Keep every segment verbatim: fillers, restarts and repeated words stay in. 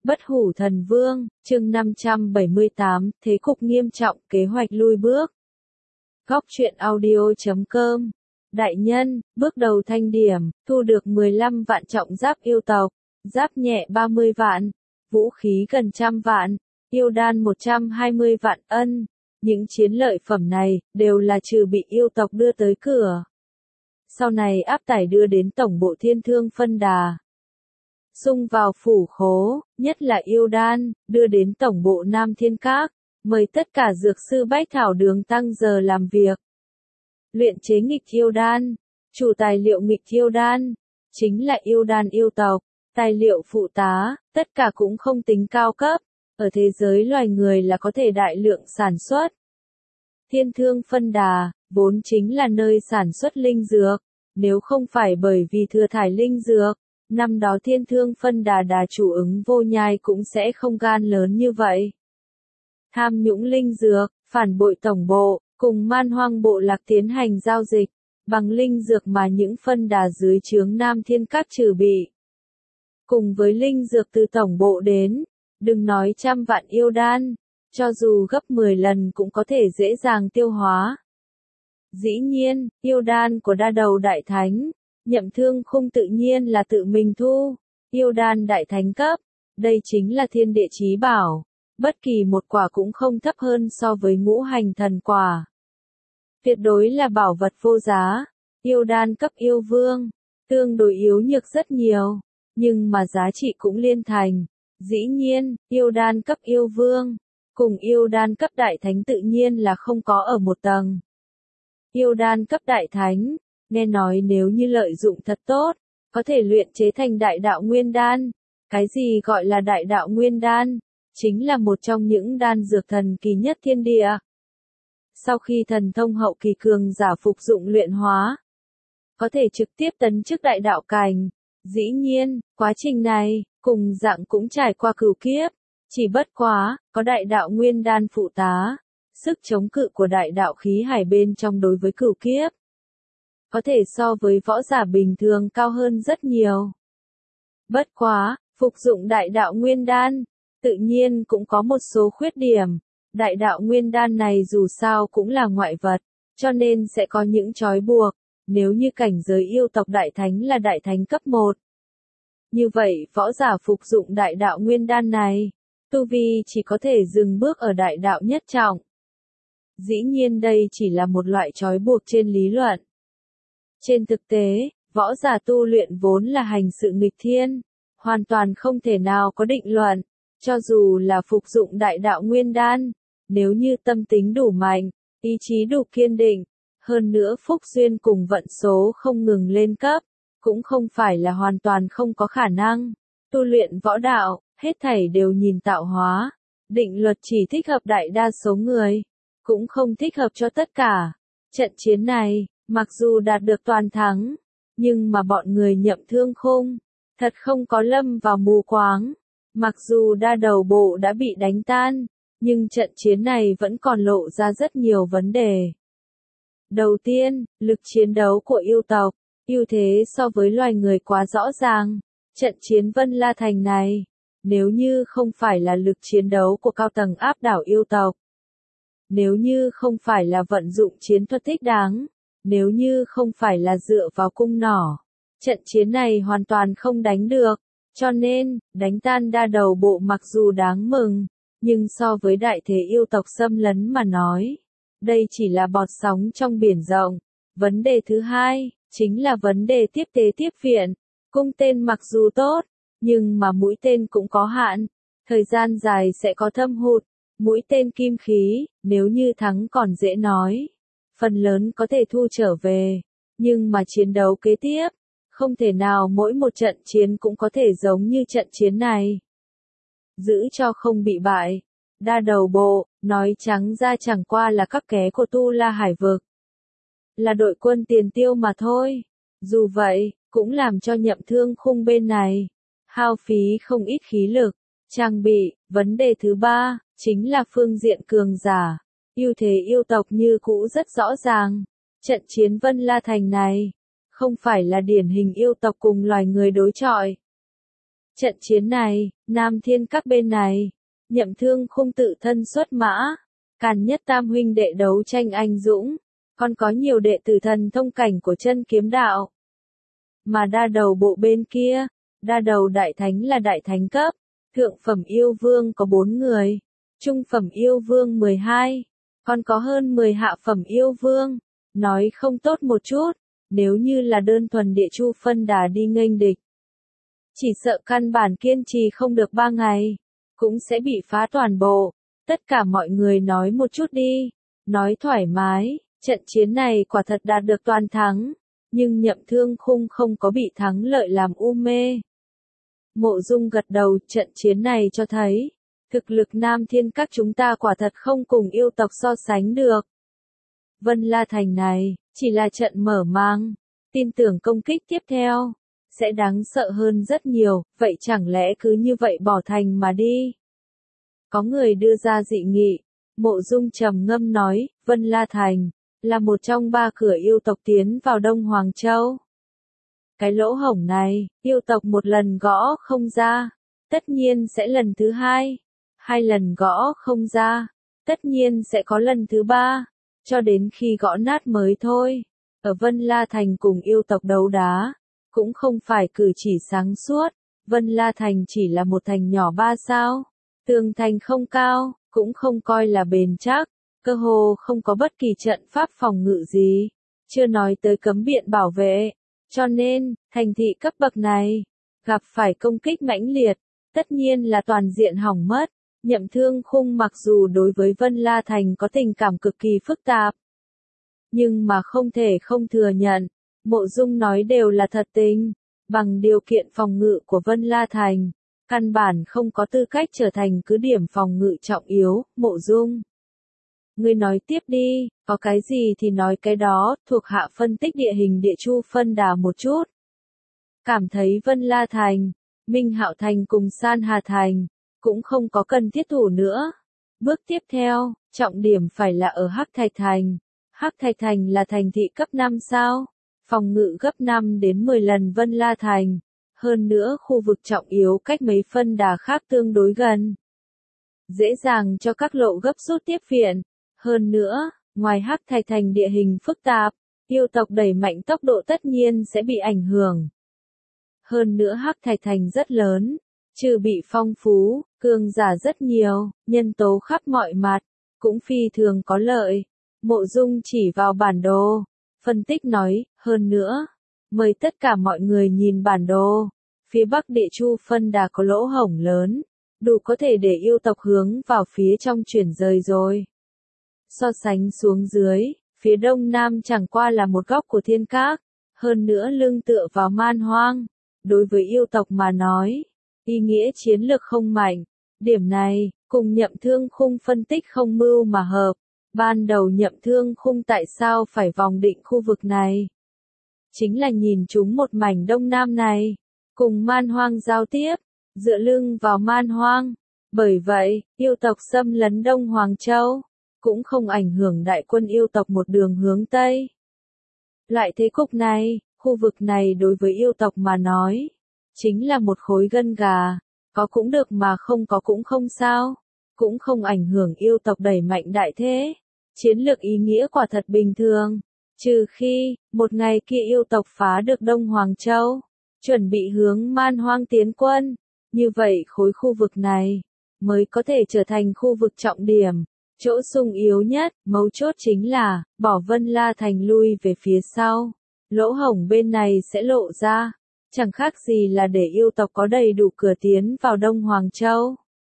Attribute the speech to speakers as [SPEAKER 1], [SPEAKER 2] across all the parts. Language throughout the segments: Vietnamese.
[SPEAKER 1] Bất hủ thần vương, chương năm trăm bảy mươi tám, thế cục nghiêm trọng, kế hoạch lui bước. Góc truyện audio chấm com. Đại nhân, bước đầu thanh điểm, thu được mười lăm vạn trọng giáp yêu tộc, giáp nhẹ ba mươi vạn, vũ khí gần trăm vạn, yêu đan một trăm hai mươi vạn ân. Những chiến lợi phẩm này, đều là trừ bị yêu tộc đưa tới cửa. Sau này áp tải đưa đến tổng bộ thiên thương phân đà. Xung vào phủ khố, nhất là yêu đan, đưa đến tổng bộ Nam Thiên Các, mời tất cả dược sư bách thảo đường tăng giờ làm việc. Luyện chế nghịch yêu đan, chủ tài liệu nghịch yêu đan, chính là yêu đan yêu tộc, tài liệu phụ tá, tất cả cũng không tính cao cấp, ở thế giới loài người là có thể đại lượng sản xuất. Thiên thương phân đà, vốn chính là nơi sản xuất linh dược, nếu không phải bởi vì thừa thải linh dược, năm đó thiên thương phân đà đà chủ ứng vô nhai cũng sẽ không gan lớn như vậy. Tham nhũng linh dược, phản bội tổng bộ, cùng man hoang bộ lạc tiến hành giao dịch, bằng linh dược mà những phân đà dưới trướng Nam Thiên Các trừ bị. Cùng với linh dược từ tổng bộ đến, đừng nói trăm vạn yêu đan, cho dù gấp mười lần cũng có thể dễ dàng tiêu hóa. Dĩ nhiên, yêu đan của đa đầu đại thánh, Nhậm Thương Khung tự nhiên là tự mình thu, yêu đan đại thánh cấp, đây chính là thiên địa chí bảo, bất kỳ một quả cũng không thấp hơn so với ngũ hành thần quả. Tuyệt đối là bảo vật vô giá, yêu đan cấp yêu vương, tương đối yếu nhược rất nhiều, nhưng mà giá trị cũng liên thành. Dĩ nhiên, yêu đan cấp yêu vương, cùng yêu đan cấp đại thánh tự nhiên là không có ở một tầng. Yêu đan cấp đại thánh, nghe nói nếu như lợi dụng thật tốt, có thể luyện chế thành đại đạo nguyên đan. Cái gì gọi là đại đạo nguyên đan? Chính là một trong những đan dược thần kỳ nhất thiên địa. Sau khi thần thông hậu kỳ cường giả phục dụng luyện hóa, có thể trực tiếp tấn chức đại đạo cảnh. Dĩ nhiên, quá trình này, cùng dạng cũng trải qua cửu kiếp, chỉ bất quá, có đại đạo nguyên đan phụ tá, sức chống cự của đại đạo khí hải bên trong đối với cửu kiếp, có thể so với võ giả bình thường cao hơn rất nhiều. Bất quá, phục dụng đại đạo nguyên đan, tự nhiên cũng có một số khuyết điểm, đại đạo nguyên đan này dù sao cũng là ngoại vật, cho nên sẽ có những trói buộc. Nếu như cảnh giới yêu tộc đại thánh là đại thánh cấp một, như vậy võ giả phục dụng đại đạo nguyên đan này, tu vi chỉ có thể dừng bước ở đại đạo nhất trọng. Dĩ nhiên đây chỉ là một loại trói buộc trên lý luận. Trên thực tế, võ giả tu luyện vốn là hành sự nghịch thiên, hoàn toàn không thể nào có định luận, cho dù là phục dụng đại đạo nguyên đan, nếu như tâm tính đủ mạnh, ý chí đủ kiên định, hơn nữa phúc duyên cùng vận số không ngừng lên cấp, cũng không phải là hoàn toàn không có khả năng. Tu luyện võ đạo, hết thảy đều nhìn tạo hóa, định luật chỉ thích hợp đại đa số người, cũng không thích hợp cho tất cả. Trận chiến này, mặc dù đạt được toàn thắng, nhưng mà bọn người Nhậm Thương Khung, thật không có lâm vào mù quáng. Mặc dù đa đầu bộ đã bị đánh tan, nhưng trận chiến này vẫn còn lộ ra rất nhiều vấn đề. Đầu tiên, lực chiến đấu của yêu tộc, ưu thế so với loài người quá rõ ràng. Trận chiến Vân La Thành này, nếu như không phải là lực chiến đấu của cao tầng áp đảo yêu tộc, nếu như không phải là vận dụng chiến thuật thích đáng, nếu như không phải là dựa vào cung nỏ, trận chiến này hoàn toàn không đánh được. Cho nên, đánh tan đa đầu bộ mặc dù đáng mừng, nhưng so với đại thế yêu tộc xâm lấn mà nói, đây chỉ là bọt sóng trong biển rộng. Vấn đề thứ hai, chính là vấn đề tiếp tế tiếp viện. Cung tên mặc dù tốt, nhưng mà mũi tên cũng có hạn, thời gian dài sẽ có thâm hụt. Mũi tên kim khí, nếu như thắng còn dễ nói, phần lớn có thể thu trở về, nhưng mà chiến đấu kế tiếp, không thể nào mỗi một trận chiến cũng có thể giống như trận chiến này. Giữ cho không bị bại, đa đầu bộ, nói trắng ra chẳng qua là các ké của Tu La Hải Vực. Là đội quân tiền tiêu mà thôi. Dù vậy, cũng làm cho Nhậm Thương Khung bên này, hao phí không ít khí lực, trang bị. Vấn đề thứ ba, chính là phương diện cường giả. Ưu thế yêu tộc như cũ rất rõ ràng. Trận chiến Vân La Thành này, không phải là điển hình yêu tộc cùng loài người đối chọi. Trận chiến này, Nam Thiên các bên này, Nhậm Thương Khung tự thân xuất mã, Càn Nhất tam huynh đệ đấu tranh anh dũng, còn có nhiều đệ tử thần thông cảnh của chân kiếm đạo. Mà đa đầu bộ bên kia, đa đầu đại thánh là đại thánh cấp, thượng phẩm yêu vương có bốn người, trung phẩm yêu vương mười hai, còn có hơn mười hạ phẩm yêu vương. Nói không tốt một chút, nếu như là đơn thuần địa chu phân đà đi nghênh địch, chỉ sợ căn bản kiên trì không được ba ngày, cũng sẽ bị phá toàn bộ. Tất cả mọi người nói một chút đi, nói thoải mái, trận chiến này quả thật đạt được toàn thắng, nhưng Nhậm Thương Khung không có bị thắng lợi làm u mê. Mộ Dung gật đầu, trận chiến này cho thấy, thực lực Nam Thiên các chúng ta quả thật không cùng yêu tộc so sánh được. Vân La Thành này, chỉ là trận mở màng, tin tưởng công kích tiếp theo, sẽ đáng sợ hơn rất nhiều, vậy chẳng lẽ cứ như vậy bỏ thành mà đi? Có người đưa ra dị nghị, Mộ Dung trầm ngâm nói, Vân La Thành, là một trong ba cửa yêu tộc tiến vào Đông Hoàng Châu. Cái lỗ hổng này, yêu tộc một lần gõ không ra, tất nhiên sẽ lần thứ hai, hai lần gõ không ra, tất nhiên sẽ có lần thứ ba, cho đến khi gõ nát mới thôi. Ở Vân La Thành cùng yêu tộc đấu đá, cũng không phải cử chỉ sáng suốt, Vân La Thành chỉ là một thành nhỏ ba sao, tường thành không cao, cũng không coi là bền chắc, cơ hồ không có bất kỳ trận pháp phòng ngự gì, chưa nói tới cấm biện bảo vệ, cho nên, thành thị cấp bậc này, gặp phải công kích mãnh liệt, tất nhiên là toàn diện hỏng mất. Nhậm Thương Khung mặc dù đối với Vân La Thành có tình cảm cực kỳ phức tạp, nhưng mà không thể không thừa nhận, Mộ Dung nói đều là thật tình, bằng điều kiện phòng ngự của Vân La Thành, căn bản không có tư cách trở thành cứ điểm phòng ngự trọng yếu. Mộ Dung, ngươi nói tiếp đi, có cái gì thì nói cái đó, thuộc hạ phân tích địa hình địa chu phân đà một chút. Cảm thấy Vân La Thành, Minh Hạo Thành cùng San Hà Thành, cũng không có cần thiết thủ nữa. Bước tiếp theo, trọng điểm phải là ở Hắc Thạch Thành. Hắc Thạch Thành là thành thị cấp năm sao, phòng ngự gấp năm đến mười lần Vân La Thành, hơn nữa khu vực trọng yếu cách mấy phân đà khác tương đối gần, dễ dàng cho các lộ gấp rút tiếp viện. Hơn nữa, ngoài Hắc Thạch Thành địa hình phức tạp, yêu tộc đẩy mạnh tốc độ tất nhiên sẽ bị ảnh hưởng. Hơn nữa Hắc Thạch Thành rất lớn, trừ bị phong phú, cường giả rất nhiều, nhân tố khắp mọi mặt, cũng phi thường có lợi. Mộ Dung chỉ vào bản đồ, phân tích nói, hơn nữa, mời tất cả mọi người nhìn bản đồ, phía bắc địa chu phân đà có lỗ hổng lớn, đủ có thể để yêu tộc hướng vào phía trong chuyển rời rồi. So sánh xuống dưới, phía đông nam chẳng qua là một góc của thiên các, hơn nữa lưng tựa vào man hoang, đối với yêu tộc mà nói, ý nghĩa chiến lược không mạnh. Điểm này, cùng Nhậm Thương Khung phân tích không mưu mà hợp. Ban đầu Nhậm Thương Khung tại sao phải vòng định khu vực này? Chính là nhìn chúng một mảnh đông nam này, cùng man hoang giao tiếp, dựa lưng vào man hoang. Bởi vậy, yêu tộc xâm lấn Đông Hoàng Châu, cũng không ảnh hưởng đại quân yêu tộc một đường hướng Tây. Loại thế cục này, khu vực này đối với yêu tộc mà nói, chính là một khối gân gà, có cũng được mà không có cũng không sao, cũng không ảnh hưởng yêu tộc đẩy mạnh đại thế. Chiến lược ý nghĩa quả thật bình thường, trừ khi, một ngày kia yêu tộc phá được Đông Hoàng Châu, chuẩn bị hướng man hoang tiến quân, như vậy khối khu vực này, mới có thể trở thành khu vực trọng điểm, chỗ sung yếu nhất. Mấu chốt chính là, bỏ Vân La Thành lui về phía sau, lỗ hổng bên này sẽ lộ ra, chẳng khác gì là để yêu tộc có đầy đủ cửa tiến vào Đông Hoàng Châu.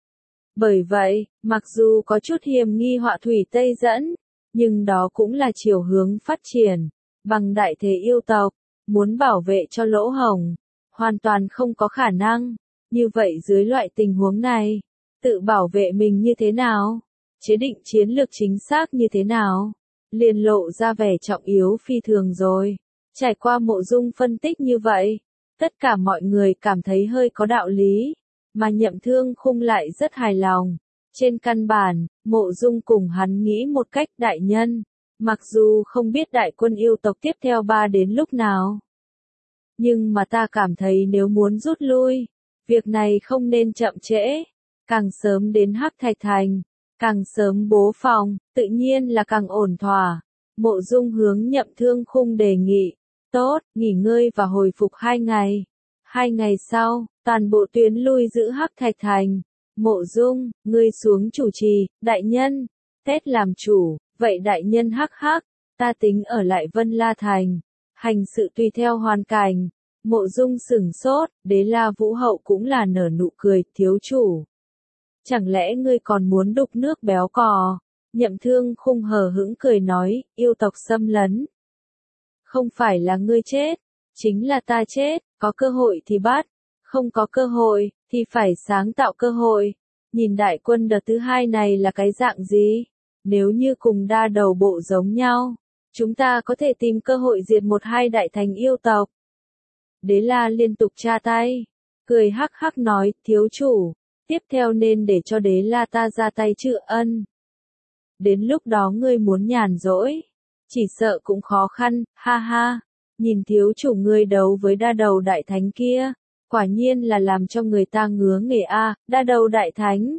[SPEAKER 1] Bởi vậy, mặc dù có chút hiềm nghi họa thủy Tây dẫn, nhưng đó cũng là chiều hướng phát triển, bằng đại thế yêu tộc, muốn bảo vệ cho lỗ hổng, hoàn toàn không có khả năng. Như vậy dưới loại tình huống này, tự bảo vệ mình như thế nào, chế định chiến lược chính xác như thế nào, liền lộ ra vẻ trọng yếu phi thường rồi. Trải qua Mộ Dung phân tích như vậy, tất cả mọi người cảm thấy hơi có đạo lý, mà Nhậm Thương Khung lại rất hài lòng. Trên căn bản, Mộ Dung cùng hắn nghĩ một cách đại nhân, mặc dù không biết đại quân yêu tộc tiếp theo ba đến lúc nào. Nhưng mà ta cảm thấy nếu muốn rút lui, Việc này không nên chậm trễ, càng sớm đến Hắc Thạch Thành, càng sớm bố phòng, tự nhiên là càng ổn thỏa. Mộ Dung hướng Nhậm Thương Khung đề nghị, tốt, nghỉ ngơi và hồi phục hai ngày. Hai ngày sau, toàn bộ tuyến lui giữ Hắc Thạch Thành. Mộ Dung, ngươi xuống chủ trì, đại nhân. Tết làm chủ, vậy đại nhân hắc hắc, ta tính ở lại Vân La Thành. Hành sự tùy theo hoàn cảnh. Mộ Dung sửng sốt, Đế La Vũ Hậu cũng là nở nụ cười, thiếu chủ. Chẳng lẽ ngươi còn muốn đục nước béo cò? Nhậm Thương Khung hờ hững cười nói, yêu tộc xâm lấn. Không phải là ngươi chết, chính là ta chết, có cơ hội thì bắt, không có cơ hội, thì phải sáng tạo cơ hội. Nhìn đại quân đợt thứ hai này là cái dạng gì? Nếu như cùng đa đầu bộ giống nhau, chúng ta có thể tìm cơ hội diệt một hai đại thành yêu tộc. Đế La liên tục tra tay, cười hắc hắc nói, thiếu chủ, tiếp theo nên để cho Đế La ta ra tay trừ ân. Đến lúc đó ngươi muốn nhàn rỗi, chỉ sợ cũng khó khăn, ha ha. Nhìn thiếu chủ ngươi đấu với đa đầu đại thánh kia, quả nhiên là làm cho người ta ngứa nghề a, đa đầu đại thánh.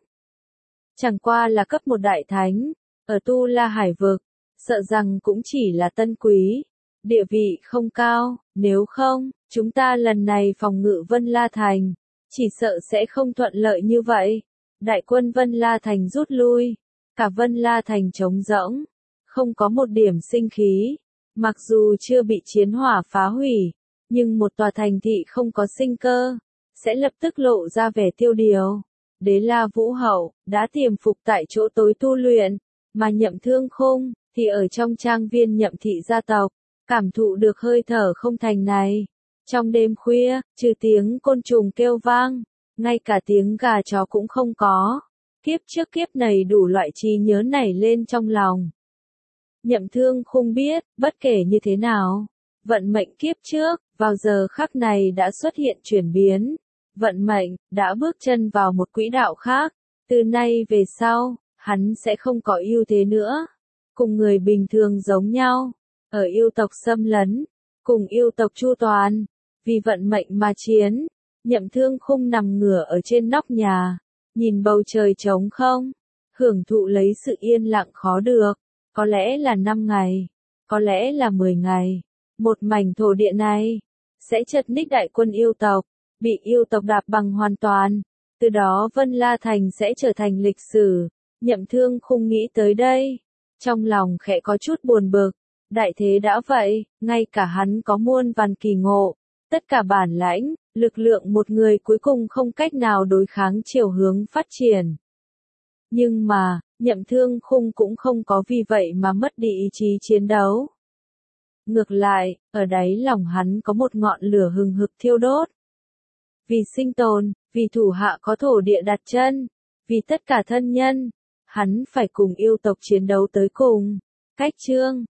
[SPEAKER 1] Chẳng qua là cấp một đại thánh, ở Tu La Hải vực, sợ rằng cũng chỉ là tân quý, địa vị không cao, nếu không, chúng ta lần này phòng ngự Vân La Thành, chỉ sợ sẽ không thuận lợi như vậy. Đại quân Vân La Thành rút lui, cả Vân La Thành trống rỗng, không có một điểm sinh khí. Mặc dù chưa bị chiến hỏa phá hủy, nhưng một tòa thành thị không có sinh cơ, sẽ lập tức lộ ra vẻ tiêu điều. Đế La Vũ Hậu đã tiềm phục tại chỗ tối tu luyện, mà Nhậm Thương Khung thì ở trong trang viên Nhậm thị gia tộc, cảm thụ được hơi thở không thành này. Trong đêm khuya, trừ tiếng côn trùng kêu vang, ngay cả tiếng gà chó cũng không có. Kiếp trước kiếp này đủ loại trí nhớ nảy lên trong lòng. Nhậm Thương Khung biết, bất kể như thế nào, vận mệnh kiếp trước, vào giờ khắc này đã xuất hiện chuyển biến. Vận mệnh, đã bước chân vào một quỹ đạo khác. Từ nay về sau, hắn sẽ không có ưu thế nữa. Cùng người bình thường giống nhau, ở yêu tộc xâm lấn, cùng yêu tộc chu toàn, vì vận mệnh mà chiến. Nhậm Thương Khung nằm ngửa ở trên nóc nhà, nhìn bầu trời trống không, hưởng thụ lấy sự yên lặng khó được. Có lẽ là năm ngày, có lẽ là mười ngày, một mảnh thổ địa này sẽ chật ních đại quân yêu tộc, bị yêu tộc đạp bằng hoàn toàn. Từ đó Vân La Thành sẽ trở thành lịch sử. Nhậm Thương Khung nghĩ tới đây, trong lòng khẽ có chút buồn bực. Đại thế đã vậy, ngay cả hắn có muôn vàn kỳ ngộ, tất cả bản lãnh, lực lượng một người cuối cùng không cách nào đối kháng chiều hướng phát triển. Nhưng mà, Nhậm Thương Khung cũng không có vì vậy mà mất đi ý chí chiến đấu. Ngược lại, ở đáy lòng hắn có một ngọn lửa hừng hực thiêu đốt. Vì sinh tồn, vì thủ hạ có thổ địa đặt chân, vì tất cả thân nhân, hắn phải cùng yêu tộc chiến đấu tới cùng. Cách chương